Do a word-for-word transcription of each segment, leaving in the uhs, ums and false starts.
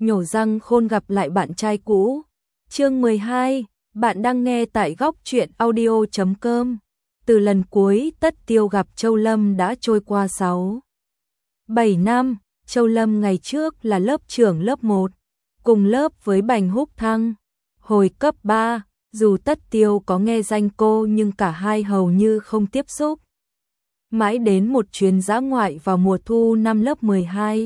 nhổ răng khôn gặp lại bạn trai cũ. Chương mười hai, bạn đang nghe tại góc truyện audio chấm com. Từ lần cuối Tất Tiêu gặp Châu Lâm đã trôi qua sáu, bảy năm. Châu Lâm ngày trước là lớp trưởng lớp một, cùng lớp với Bành Húc Thăng. Hồi cấp ba, dù Tất Tiêu có nghe danh cô nhưng cả hai hầu như không tiếp xúc. Mãi đến một chuyến dã ngoại vào mùa thu năm lớp mười hai.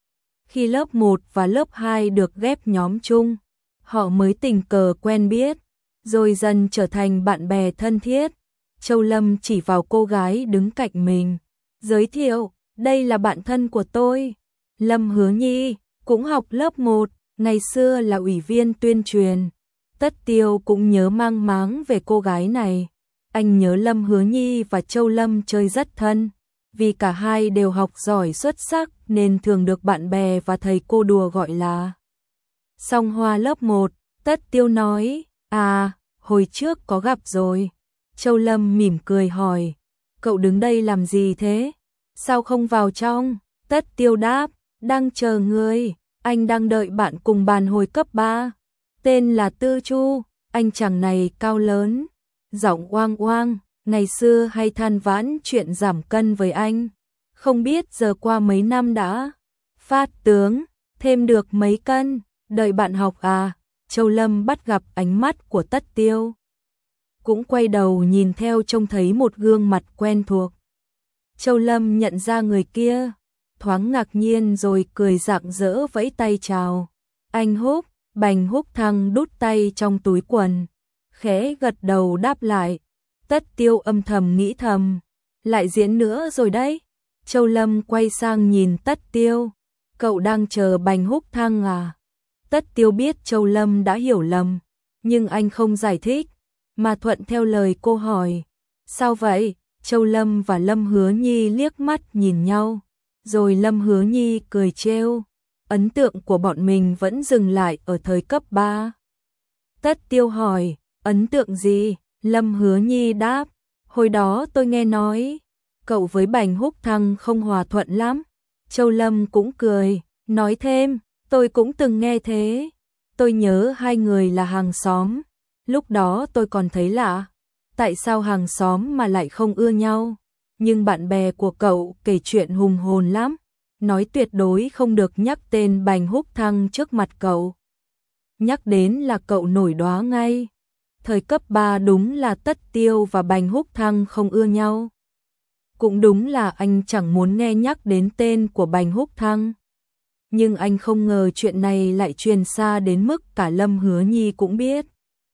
Khi lớp một và lớp hai được ghép nhóm chung, họ mới tình cờ quen biết, rồi dần trở thành bạn bè thân thiết. Châu Lâm chỉ vào cô gái đứng cạnh mình, giới thiệu, đây là bạn thân của tôi, Lâm Hứa Nhi, cũng học lớp một, ngày xưa là ủy viên tuyên truyền. Tất Tiêu cũng nhớ mang máng về cô gái này. Anh nhớ Lâm Hứa Nhi và Châu Lâm chơi rất thân, vì cả hai đều học giỏi xuất sắc nên thường được bạn bè và thầy cô đùa gọi là Song Hoa lớp một. Tất Tiêu nói, à, hồi trước có gặp rồi. Châu Lâm mỉm cười hỏi, cậu đứng đây làm gì thế? Sao không vào trong? Tất Tiêu đáp, đang chờ người, anh đang đợi bạn cùng bàn hồi cấp ba. Tên là Tư Chu, anh chàng này cao lớn, giọng oang oang, ngày xưa hay than vãn chuyện giảm cân với anh. Không biết giờ qua mấy năm đã phát tướng, thêm được mấy cân, đợi bạn học à? Châu Lâm bắt gặp ánh mắt của Tất Tiêu, cũng quay đầu nhìn theo trông thấy một gương mặt quen thuộc. Châu Lâm nhận ra người kia, thoáng ngạc nhiên rồi cười rạng rỡ vẫy tay chào. Anh Húc. Bành Húc Thăng đút tay trong túi quần, khẽ gật đầu đáp lại. Tất Tiêu âm thầm nghĩ thầm, lại diễn nữa rồi đấy. Châu Lâm quay sang nhìn Tất Tiêu, cậu đang chờ Bành Húc Thăng à? Tất Tiêu biết Châu Lâm đã hiểu lầm, nhưng anh không giải thích, mà thuận theo lời cô hỏi. Sao vậy? Châu Lâm và Lâm Hứa Nhi liếc mắt nhìn nhau, rồi Lâm Hứa Nhi cười trêu. Ấn tượng của bọn mình vẫn dừng lại ở thời cấp ba. Tất Tiêu hỏi, ấn tượng gì? Lâm Hứa Nhi đáp, hồi đó tôi nghe nói, cậu với Bành Húc Thăng không hòa thuận lắm. Châu Lâm cũng cười, nói thêm, tôi cũng từng nghe thế. Tôi nhớ hai người là hàng xóm. Lúc đó tôi còn thấy lạ, tại sao hàng xóm mà lại không ưa nhau. Nhưng bạn bè của cậu kể chuyện hùng hồn lắm, nói tuyệt đối không được nhắc tên Bành Húc Thăng trước mặt cậu. Nhắc đến là cậu nổi đoá ngay. Thời cấp ba đúng là Tất Tiêu và Bành Húc Thăng không ưa nhau. Cũng đúng là anh chẳng muốn nghe nhắc đến tên của Bành Húc Thăng. Nhưng anh không ngờ chuyện này lại truyền xa đến mức cả Lâm Hứa Nhi cũng biết.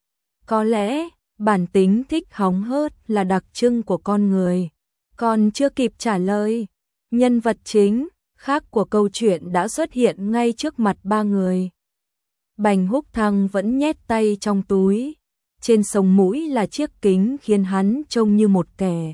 Có lẽ, bản tính thích hóng hớt là đặc trưng của con người. Còn chưa kịp trả lời, nhân vật chính khác của câu chuyện đã xuất hiện ngay trước mặt ba người. Bành Húc Thăng vẫn nhét tay trong túi, trên sống mũi là chiếc kính khiến hắn trông như một kẻ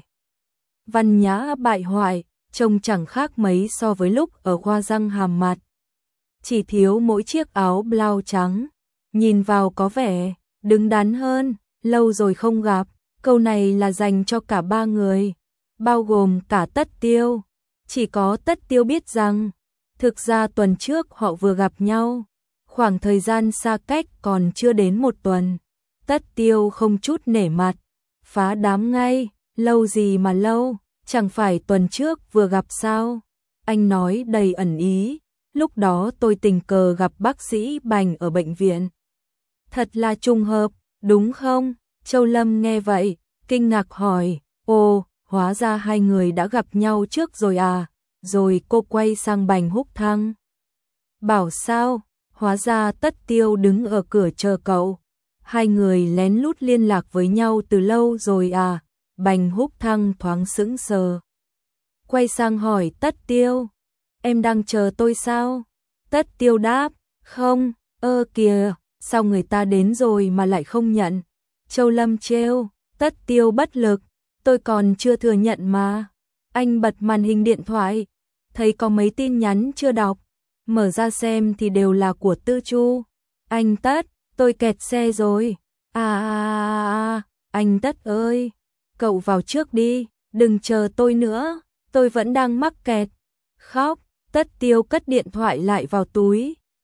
văn nhã bại hoại, trông chẳng khác mấy so với lúc ở khoa răng hàm mặt. Chỉ thiếu mỗi chiếc áo blau trắng, nhìn vào có vẻ đứng đắn hơn. Lâu rồi không gặp, câu này là dành cho cả ba người, bao gồm cả Tất Tiêu. Chỉ có Tất Tiêu biết rằng, thực ra tuần trước họ vừa gặp nhau, khoảng thời gian xa cách còn chưa đến một tuần. Tất Tiêu không chút nể mặt, phá đám ngay, lâu gì mà lâu, chẳng phải tuần trước vừa gặp sao? Anh nói đầy ẩn ý, lúc đó tôi tình cờ gặp bác sĩ Bành ở bệnh viện. Thật là trùng hợp, đúng không? Châu Lâm nghe vậy, kinh ngạc hỏi, ồ, hóa ra hai người đã gặp nhau trước rồi à? Rồi cô quay sang Bành Húc Thăng, bảo sao? Hóa ra Tất Tiêu đứng ở cửa chờ cậu. Hai người lén lút liên lạc với nhau từ lâu rồi à? Bành Húc Thăng thoáng sững sờ, quay sang hỏi Tất Tiêu, em đang chờ tôi sao? Tất Tiêu đáp, không, ơ kìa, sao người ta đến rồi mà lại không nhận? Châu Lâm trêu. Tất Tiêu bất lực, tôi còn chưa thừa nhận mà. Anh bật màn hình điện thoại, thấy có mấy tin nhắn chưa đọc, mở ra xem thì đều là của Tư Chu. Anh Tất, tôi kẹt xe rồi. À, à, à, anh Tất ơi, cậu vào trước đi, đừng chờ tôi nữa, tôi vẫn đang mắc kẹt. Khóc. Tất Tiêu cất điện thoại lại vào túi,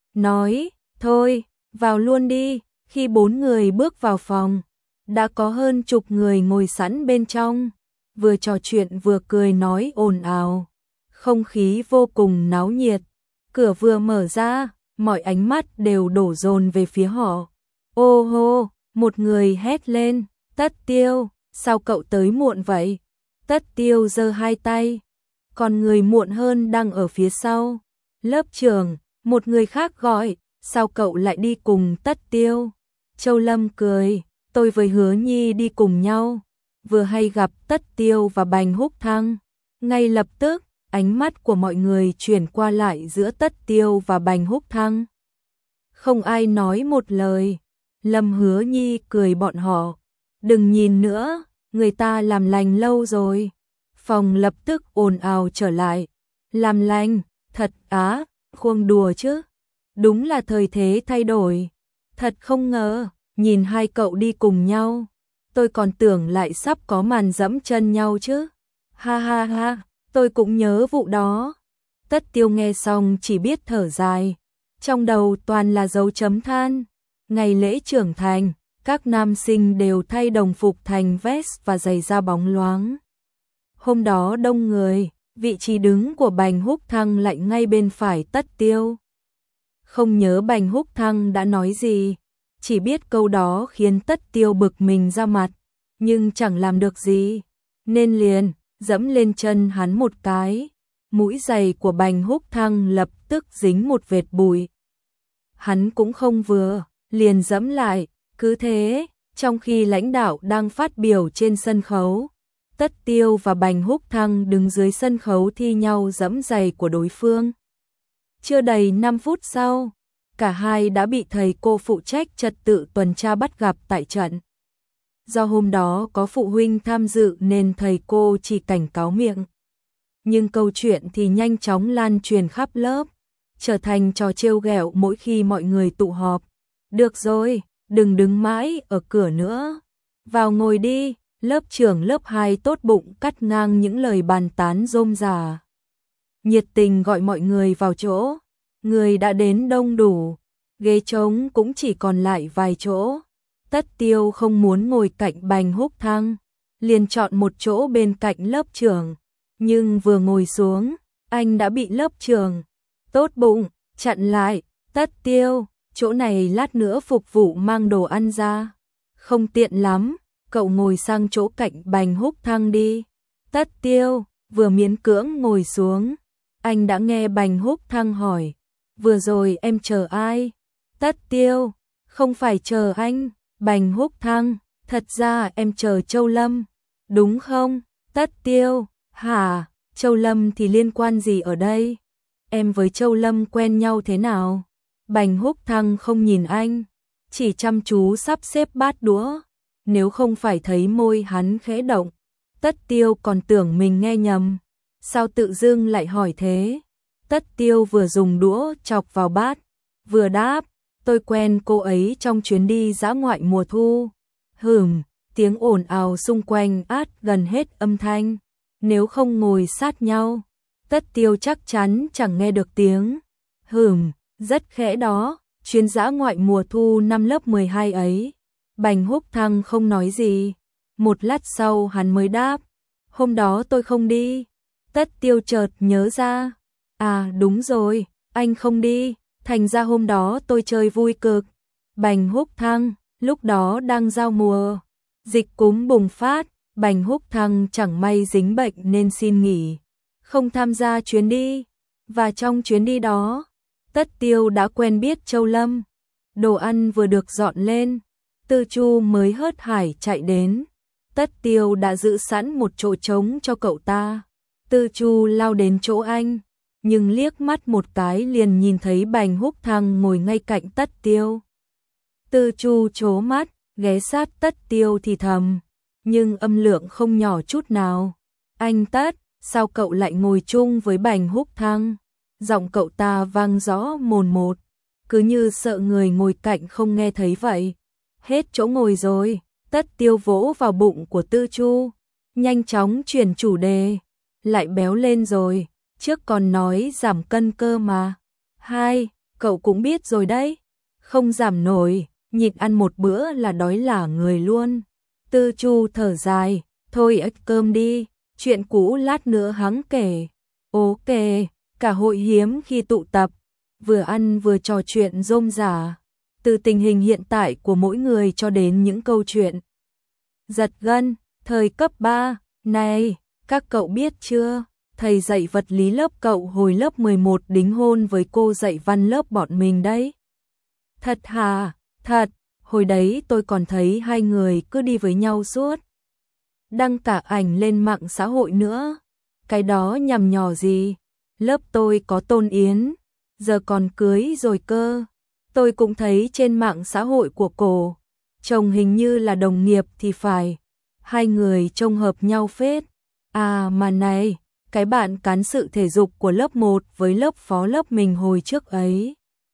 nói, thôi, vào luôn đi. Khi bốn người bước vào phòng, đã có hơn chục người ngồi sẵn bên trong, vừa trò chuyện vừa cười nói ồn ào. Không khí vô cùng náo nhiệt, cửa vừa mở ra, mọi ánh mắt đều đổ dồn về phía họ. Ô hô, một người hét lên, Tất Tiêu, sao cậu tới muộn vậy? Tất Tiêu giơ hai tay, còn người muộn hơn đang ở phía sau. Lớp trưởng, một người khác gọi, sao cậu lại đi cùng Tất Tiêu? Châu Lâm cười, tôi với Hứa Nhi đi cùng nhau, vừa hay gặp Tất Tiêu và Bành Húc Thăng. Ngay lập tức, ánh mắt của mọi người chuyển qua lại giữa Tất Tiêu và Bành Húc Thăng. Không ai nói một lời. Lâm Hứa Nhi cười bọn họ, đừng nhìn nữa, người ta làm lành lâu rồi. Phòng lập tức ồn ào trở lại. Làm lành, thật á, khuông đùa chứ. Đúng là thời thế thay đổi. Thật không ngờ, nhìn hai cậu đi cùng nhau, tôi còn tưởng lại sắp có màn dẫm chân nhau chứ. Ha ha ha, tôi cũng nhớ vụ đó. Tất Tiêu nghe xong chỉ biết thở dài, trong đầu toàn là dấu chấm than. Ngày lễ trưởng thành, các nam sinh đều thay đồng phục thành vest và giày da bóng loáng. Hôm đó đông người, vị trí đứng của Bành Húc Thăng lại ngay bên phải Tất Tiêu. Không nhớ Bành Húc Thăng đã nói gì, chỉ biết câu đó khiến Tất Tiêu bực mình ra mặt, nhưng chẳng làm được gì, nên liền dẫm lên chân hắn một cái. Mũi giày của Bành Húc Thăng lập tức dính một vệt bụi. Hắn cũng không vừa, liền dẫm lại, cứ thế, trong khi lãnh đạo đang phát biểu trên sân khấu, Tất Tiêu và Bành Húc Thăng đứng dưới sân khấu thi nhau dẫm giày của đối phương. Chưa đầy năm phút sau, cả hai đã bị thầy cô phụ trách trật tự tuần tra bắt gặp tại trận. Do hôm đó có phụ huynh tham dự nên thầy cô chỉ cảnh cáo miệng. Nhưng câu chuyện thì nhanh chóng lan truyền khắp lớp, trở thành trò trêu ghẹo mỗi khi mọi người tụ họp. Được rồi, đừng đứng mãi ở cửa nữa. Vào ngồi đi, lớp trưởng lớp hai tốt bụng cắt ngang những lời bàn tán rôm rả. Nhiệt tình gọi mọi người vào chỗ, người đã đến đông đủ, ghế trống cũng chỉ còn lại vài chỗ. Tất Tiêu không muốn ngồi cạnh Bành Húc Thăng, liền chọn một chỗ bên cạnh lớp trưởng, nhưng vừa ngồi xuống, anh đã bị lớp trưởng tốt bụng chặn lại. Tất Tiêu, chỗ này lát nữa phục vụ mang đồ ăn ra, không tiện lắm, cậu ngồi sang chỗ cạnh Bành Húc Thăng đi. Tất Tiêu vừa miễn cưỡng ngồi xuống, anh đã nghe Bành Húc Thăng hỏi, vừa rồi em chờ ai? Tất Tiêu, không phải chờ anh. Bành Húc Thăng, thật ra em chờ Châu Lâm, đúng không? Tất Tiêu, hả, Châu Lâm thì liên quan gì ở đây? Em với Châu Lâm quen nhau thế nào? Bành Húc Thăng không nhìn anh, chỉ chăm chú sắp xếp bát đũa. Nếu không phải thấy môi hắn khẽ động, Tất Tiêu còn tưởng mình nghe nhầm. Sao tự dưng lại hỏi thế? Tất Tiêu vừa dùng đũa chọc vào bát, vừa đáp, tôi quen cô ấy trong chuyến đi dã ngoại mùa thu. Hửm, tiếng ồn ào xung quanh át gần hết âm thanh. Nếu không ngồi sát nhau, Tất Tiêu chắc chắn chẳng nghe được tiếng. Hửm, rất khẽ đó, chuyến dã ngoại mùa thu năm lớp mười hai ấy. Bành Húc Thăng không nói gì. Một lát sau hắn mới đáp, hôm đó tôi không đi. Tất Tiêu chợt nhớ ra, à đúng rồi, anh không đi, thành ra hôm đó tôi chơi vui cực. Bành Húc Thăng, lúc đó đang giao mùa, dịch cúm bùng phát, Bành Húc Thăng chẳng may dính bệnh nên xin nghỉ, không tham gia chuyến đi. Và trong chuyến đi đó, Tất Tiêu đã quen biết Châu Lâm. Đồ ăn vừa được dọn lên, Tư Chu mới hớt hải chạy đến. Tất Tiêu đã giữ sẵn một chỗ trống cho cậu ta. Tư Chu lao đến chỗ anh, nhưng liếc mắt một cái liền nhìn thấy Bành Húc Thăng ngồi ngay cạnh Tất Tiêu. Tư Chu trố mắt, ghé sát Tất Tiêu thì thầm, nhưng âm lượng không nhỏ chút nào. Anh Tất, sao cậu lại ngồi chung với Bành Húc Thăng? Giọng cậu ta vang rõ mồn một, cứ như sợ người ngồi cạnh không nghe thấy vậy. Hết chỗ ngồi rồi. Tất Tiêu vỗ vào bụng của Tư Chu, nhanh chóng chuyển chủ đề, lại béo lên rồi, trước còn nói giảm cân cơ mà. Hai, cậu cũng biết rồi đấy, không giảm nổi, nhịn ăn một bữa là đói lả người luôn. Tư Chu thở dài, thôi ếch cơm đi, chuyện cũ lát nữa hắn kể. Ok, cả hội hiếm khi tụ tập, vừa ăn vừa trò chuyện rôm rả, từ tình hình hiện tại của mỗi người cho đến những câu chuyện giật gân, thời cấp ba, này, các cậu biết chưa, thầy dạy vật lý lớp cậu hồi lớp mười một đính hôn với cô dạy văn lớp bọn mình đấy. Thật hả? Thật, hồi đấy tôi còn thấy hai người cứ đi với nhau suốt. Đăng cả ảnh lên mạng xã hội nữa. Cái đó nhằm nhò gì? Lớp tôi có Tôn Yến, giờ còn cưới rồi cơ. Tôi cũng thấy trên mạng xã hội của cô, chồng hình như là đồng nghiệp thì phải. Hai người trông hợp nhau phết. À mà này, cái bạn cán sự thể dục của lớp một với lớp phó lớp mình hồi trước ấy.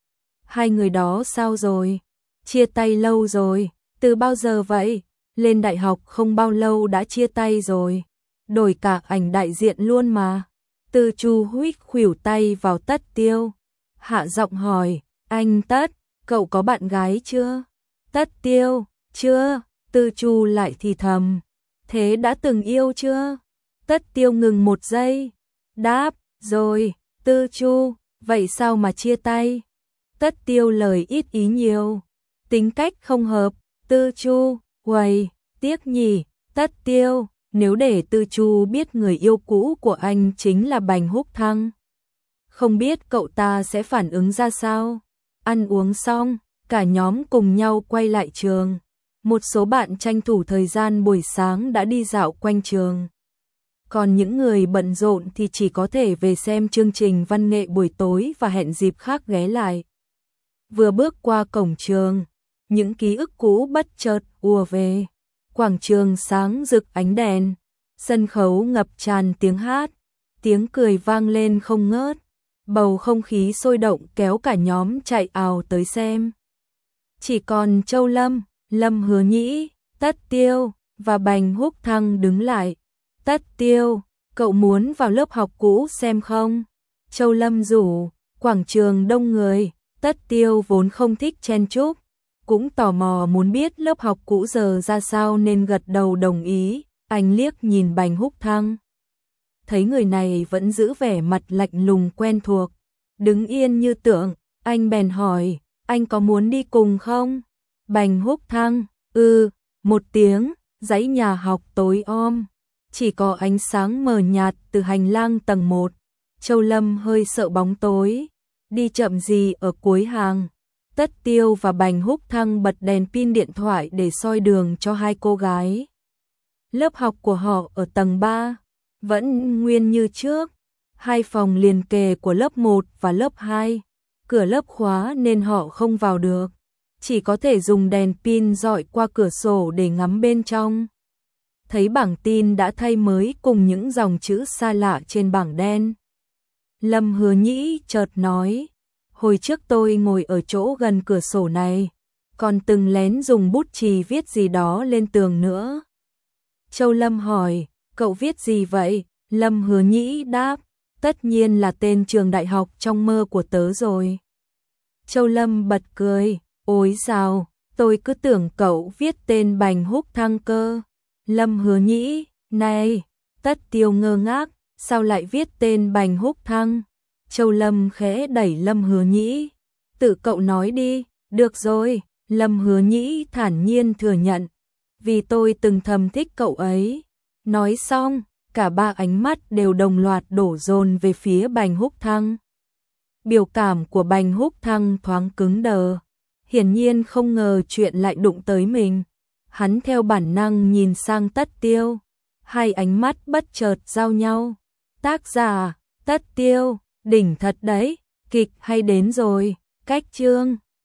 Hai người đó sao rồi? Chia tay lâu rồi. Từ bao giờ vậy? Lên đại học không bao lâu đã chia tay rồi. Đổi cả ảnh đại diện luôn mà. Tư Chu huých khuỷu tay vào Tất Tiêu. Hạ giọng hỏi, anh Tất, cậu có bạn gái chưa? Tất Tiêu, chưa. Tư Chu lại thì thầm, thế đã từng yêu chưa? Tất Tiêu ngừng một giây, đáp, rồi. Tư Chu, vậy sao mà chia tay? Tất Tiêu lời ít ý nhiều, tính cách không hợp. Tư Chu, uầy, tiếc nhỉ. Tất Tiêu, nếu để Tư Chu biết người yêu cũ của anh chính là Bành Húc Thăng, không biết cậu ta sẽ phản ứng ra sao. Ăn uống xong, cả nhóm cùng nhau quay lại trường. Một số bạn tranh thủ thời gian buổi sáng đã đi dạo quanh trường. Còn những người bận rộn thì chỉ có thể về xem chương trình văn nghệ buổi tối và hẹn dịp khác ghé lại. Vừa bước qua cổng trường, những ký ức cũ bất chợt ùa về. Quảng trường sáng rực ánh đèn, sân khấu ngập tràn tiếng hát, tiếng cười vang lên không ngớt. Bầu không khí sôi động kéo cả nhóm chạy ào tới xem. Chỉ còn Châu Lâm, Lâm Hứa Nhĩ, Tất Tiêu và Bành Húc Thăng đứng lại. Tất Tiêu, cậu muốn vào lớp học cũ xem không? Châu Lâm rủ. Quảng trường đông người, Tất Tiêu vốn không thích chen chúc, cũng tò mò muốn biết lớp học cũ giờ ra sao nên gật đầu đồng ý. Anh liếc nhìn Bành Húc Thăng, thấy người này vẫn giữ vẻ mặt lạnh lùng quen thuộc, đứng yên như tượng, anh bèn hỏi, anh có muốn đi cùng không? Bành Húc Thăng, ừ, một tiếng, dãy nhà học tối om, chỉ có ánh sáng mờ nhạt từ hành lang tầng một. Châu Lâm hơi sợ bóng tối, đi chậm gì ở cuối hàng. Tất Tiêu và Bành Húc Thăng bật đèn pin điện thoại để soi đường cho hai cô gái. Lớp học của họ ở tầng ba, vẫn nguyên như trước, hai phòng liền kề của lớp một và lớp hai. Cửa lớp khóa nên họ không vào được, chỉ có thể dùng đèn pin dọi qua cửa sổ để ngắm bên trong. Thấy bảng tin đã thay mới cùng những dòng chữ xa lạ trên bảng đen. Lâm Hứa Nhĩ chợt nói, hồi trước tôi ngồi ở chỗ gần cửa sổ này, còn từng lén dùng bút chì viết gì đó lên tường nữa. Châu Lâm hỏi, cậu viết gì vậy? Lâm Hứa Nhĩ đáp, tất nhiên là tên trường đại học trong mơ của tớ rồi. Châu Lâm bật cười, ôi dào, tôi cứ tưởng cậu viết tên Bành Húc Thăng cơ. Lâm Hứa Nhĩ, này, Tất Tiêu ngơ ngác, sao lại viết tên Bành Húc Thăng? Châu Lâm khẽ đẩy Lâm Hứa Nhĩ, tự cậu nói đi. Được rồi, Lâm Hứa Nhĩ thản nhiên thừa nhận, vì tôi từng thầm thích cậu ấy. Nói xong, cả ba ánh mắt đều đồng loạt đổ dồn về phía Bành Húc Thăng. Biểu cảm của Bành Húc Thăng thoáng cứng đờ, hiển nhiên không ngờ chuyện lại đụng tới mình. Hắn theo bản năng nhìn sang Tất Tiêu, hai ánh mắt bất chợt giao nhau. Tác giả, Tất Tiêu, đỉnh thật đấy, kịch hay đến rồi, cách chương.